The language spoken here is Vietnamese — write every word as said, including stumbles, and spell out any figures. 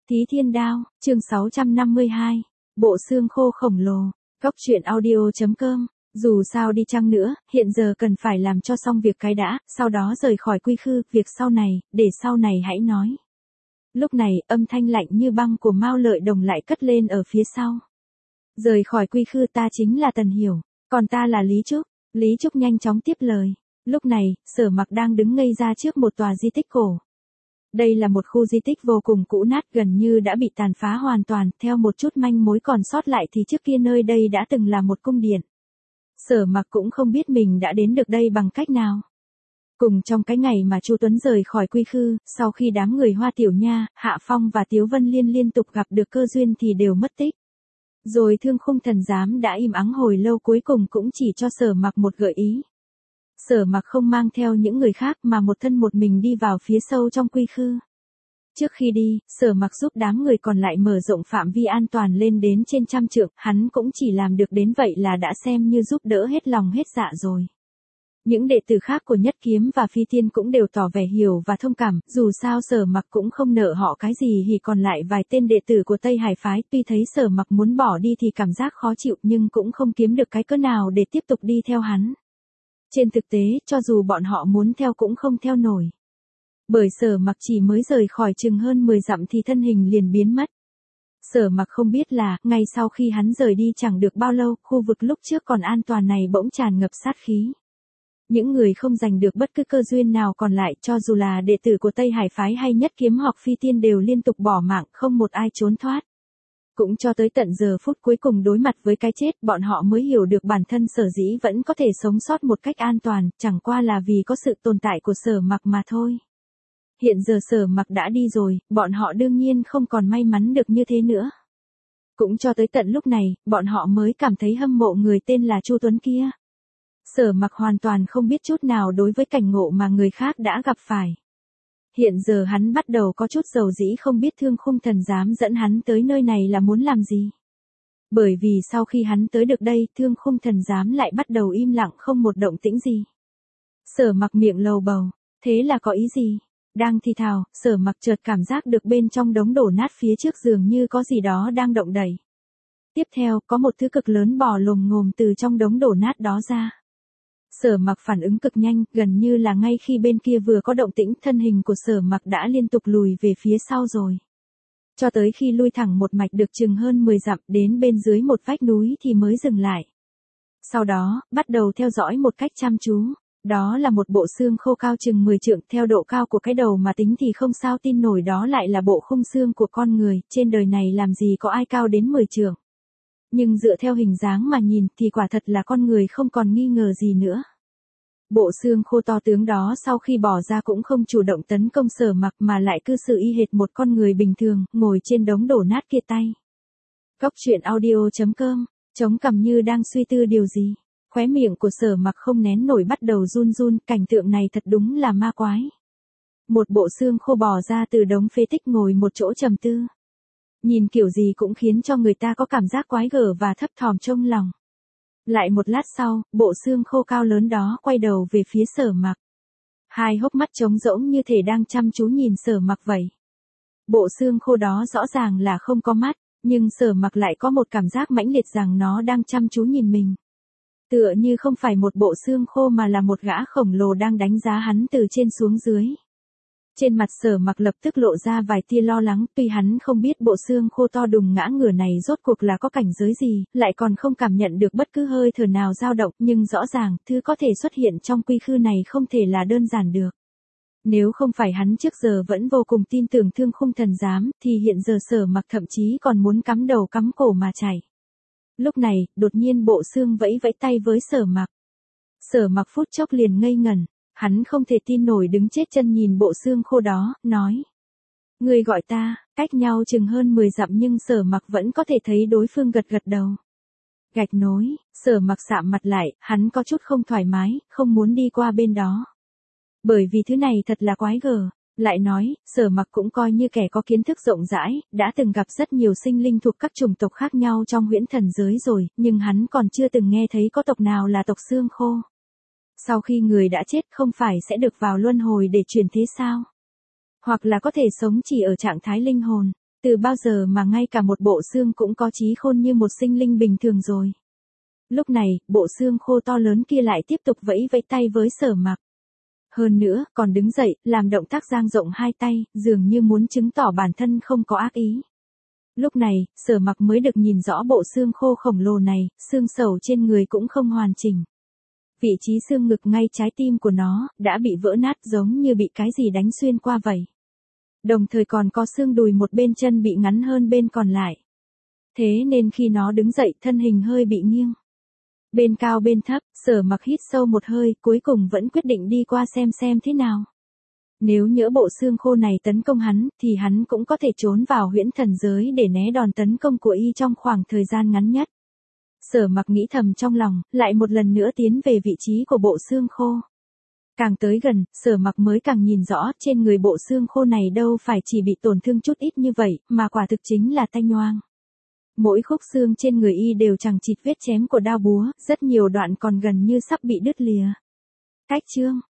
Tí Thiên Đao, chương sáu trăm năm mươi hai, bộ xương khô khổng lồ, Cốc truyện audio chấm com. Dù sao đi chăng nữa, hiện giờ cần phải làm cho xong việc cái đã, sau đó rời khỏi quy khư, việc sau này, để sau này hãy nói. Lúc này, âm thanh lạnh như băng của Mao Lợi Đồng lại cất lên ở phía sau. Rời khỏi quy khư ta chính là Tần Hiểu, còn ta là Lý Trúc. Lý Trúc nhanh chóng tiếp lời. Lúc này, Sở Mặc đang đứng ngây ra trước một tòa di tích cổ. Đây là một khu di tích vô cùng cũ nát, gần như đã bị tàn phá hoàn toàn, theo một chút manh mối còn sót lại thì trước kia nơi đây đã từng là một cung điện. Sở Mặc cũng không biết mình đã đến được đây bằng cách nào. Cùng trong cái ngày mà Chu Tuấn rời khỏi quy khư, sau khi đám người Hoa Tiểu Nha, Hạ Phong và Tiếu Vân Liên liên tục gặp được cơ duyên thì đều mất tích. Rồi Thương Khung Thần Giám đã im ắng hồi lâu, cuối cùng cũng chỉ cho Sở Mặc một gợi ý. Sở Mặc không mang theo những người khác mà một thân một mình đi vào phía sâu trong quy khư. Trước khi đi, Sở Mặc giúp đám người còn lại mở rộng phạm vi an toàn lên đến trên trăm trượng, hắn cũng chỉ làm được đến vậy là đã xem như giúp đỡ hết lòng hết dạ rồi. Những đệ tử khác của Nhất Kiếm và Phi Tiên cũng đều tỏ vẻ hiểu và thông cảm, dù sao Sở Mặc cũng không nợ họ cái gì. Thì còn lại vài tên đệ tử của Tây Hải phái, tuy thấy Sở Mặc muốn bỏ đi thì cảm giác khó chịu nhưng cũng không kiếm được cái cớ nào để tiếp tục đi theo hắn. Trên thực tế, cho dù bọn họ muốn theo cũng không theo nổi. Bởi Sở Mặc chỉ mới rời khỏi chừng hơn mười dặm thì thân hình liền biến mất. Sở Mặc không biết là, ngay sau khi hắn rời đi chẳng được bao lâu, khu vực lúc trước còn an toàn này bỗng tràn ngập sát khí. Những người không giành được bất cứ cơ duyên nào còn lại, cho dù là đệ tử của Tây Hải phái hay Nhất Kiếm hoặc Phi Tiên đều liên tục bỏ mạng, không một ai trốn thoát. Cũng cho tới tận giờ phút cuối cùng đối mặt với cái chết, bọn họ mới hiểu được bản thân sở dĩ vẫn có thể sống sót một cách an toàn, chẳng qua là vì có sự tồn tại của Sở Mặc mà thôi. Hiện giờ Sở Mặc đã đi rồi, bọn họ đương nhiên không còn may mắn được như thế nữa. Cũng cho tới tận lúc này, bọn họ mới cảm thấy hâm mộ người tên là Chu Tuấn kia. Sở Mặc hoàn toàn không biết chút nào đối với cảnh ngộ mà người khác đã gặp phải. Hiện giờ hắn bắt đầu có chút dầu dĩ không biết Thương Khung Thần Giám dẫn hắn tới nơi này là muốn làm gì. Bởi vì sau khi hắn tới được đây, Thương Khung Thần Giám lại bắt đầu im lặng không một động tĩnh gì. Sở Mặc miệng lầu bầu, thế là có ý gì? Đang thì thào, Sở Mặc chợt cảm giác được bên trong đống đổ nát phía trước dường như có gì đó đang động đẩy. Tiếp theo, có một thứ cực lớn bò lồm ngồm từ trong đống đổ nát đó ra. Sở Mặc phản ứng cực nhanh, gần như là ngay khi bên kia vừa có động tĩnh, thân hình của Sở Mặc đã liên tục lùi về phía sau rồi. Cho tới khi lui thẳng một mạch được chừng hơn mười dặm đến bên dưới một vách núi thì mới dừng lại. Sau đó, bắt đầu theo dõi một cách chăm chú. Đó là một bộ xương khô cao chừng mười trượng, theo độ cao của cái đầu mà tính thì không sao tin nổi đó lại là bộ khung xương của con người, trên đời này làm gì có ai cao đến mười trượng. Nhưng dựa theo hình dáng mà nhìn thì quả thật là con người không còn nghi ngờ gì nữa. Bộ xương khô to tướng đó sau khi bỏ ra cũng không chủ động tấn công Sở Mặc mà lại cư xử y hệt một con người bình thường, ngồi trên đống đổ nát kia tay. Cốc truyện audio chấm com, chống cằm như đang suy tư điều gì. Khóe miệng của Sở Mặc không nén nổi bắt đầu run run, cảnh tượng này thật đúng là ma quái. Một bộ xương khô bò ra từ đống phế tích ngồi một chỗ trầm tư. Nhìn kiểu gì cũng khiến cho người ta có cảm giác quái gở và thấp thỏm trong lòng. Lại một lát sau, bộ xương khô cao lớn đó quay đầu về phía Sở Mặc. Hai hốc mắt trống rỗng như thể đang chăm chú nhìn Sở Mặc vậy. Bộ xương khô đó rõ ràng là không có mắt, nhưng Sở Mặc lại có một cảm giác mãnh liệt rằng nó đang chăm chú nhìn mình. Tựa như không phải một bộ xương khô mà là một gã khổng lồ đang đánh giá hắn từ trên xuống dưới. Trên mặt Sở Mặc lập tức lộ ra vài tia lo lắng, tuy hắn không biết bộ xương khô to đùng ngã ngửa này rốt cuộc là có cảnh giới gì, lại còn không cảm nhận được bất cứ hơi thở nào dao động, nhưng rõ ràng, thứ có thể xuất hiện trong quy khư này không thể là đơn giản được. Nếu không phải hắn trước giờ vẫn vô cùng tin tưởng Thương Khung Thần Giám, thì hiện giờ Sở Mặc thậm chí còn muốn cắm đầu cắm cổ mà chạy. Lúc này, đột nhiên bộ xương vẫy vẫy tay với Sở Mặc. Sở Mặc phút chốc liền ngây ngẩn. Hắn không thể tin nổi đứng chết chân nhìn bộ xương khô đó, nói. Người gọi ta, cách nhau chừng hơn mười dặm nhưng Sở Mặc vẫn có thể thấy đối phương gật gật đầu. Gạch nối, Sở Mặc sạm mặt lại, hắn có chút không thoải mái, không muốn đi qua bên đó. Bởi vì thứ này thật là quái gở. Lại nói, Sở Mặc cũng coi như kẻ có kiến thức rộng rãi, đã từng gặp rất nhiều sinh linh thuộc các chủng tộc khác nhau trong huyễn thần giới rồi, nhưng hắn còn chưa từng nghe thấy có tộc nào là tộc xương khô. Sau khi người đã chết không phải sẽ được vào luân hồi để chuyển thế sao? Hoặc là có thể sống chỉ ở trạng thái linh hồn. Từ bao giờ mà ngay cả một bộ xương cũng có trí khôn như một sinh linh bình thường rồi. Lúc này, bộ xương khô to lớn kia lại tiếp tục vẫy vẫy tay với Sở Mặc. Hơn nữa, còn đứng dậy, làm động tác dang rộng hai tay, dường như muốn chứng tỏ bản thân không có ác ý. Lúc này, Sở Mặc mới được nhìn rõ bộ xương khô khổng lồ này, xương sầu trên người cũng không hoàn chỉnh. Vị trí xương ngực ngay trái tim của nó, đã bị vỡ nát giống như bị cái gì đánh xuyên qua vậy. Đồng thời còn có xương đùi một bên chân bị ngắn hơn bên còn lại. Thế nên khi nó đứng dậy, thân hình hơi bị nghiêng. Bên cao bên thấp, Sở Mặc hít sâu một hơi, cuối cùng vẫn quyết định đi qua xem xem thế nào. Nếu nhỡ bộ xương khô này tấn công hắn, thì hắn cũng có thể trốn vào huyễn thần giới để né đòn tấn công của y trong khoảng thời gian ngắn nhất. Sở Mặc nghĩ thầm trong lòng, lại một lần nữa tiến về vị trí của bộ xương khô. Càng tới gần, Sở Mặc mới càng nhìn rõ trên người bộ xương khô này đâu phải chỉ bị tổn thương chút ít như vậy, mà quả thực chính là tanh oang. Mỗi khúc xương trên người y đều chằng chịt vết chém của đao búa, rất nhiều đoạn còn gần như sắp bị đứt lìa. Cách chương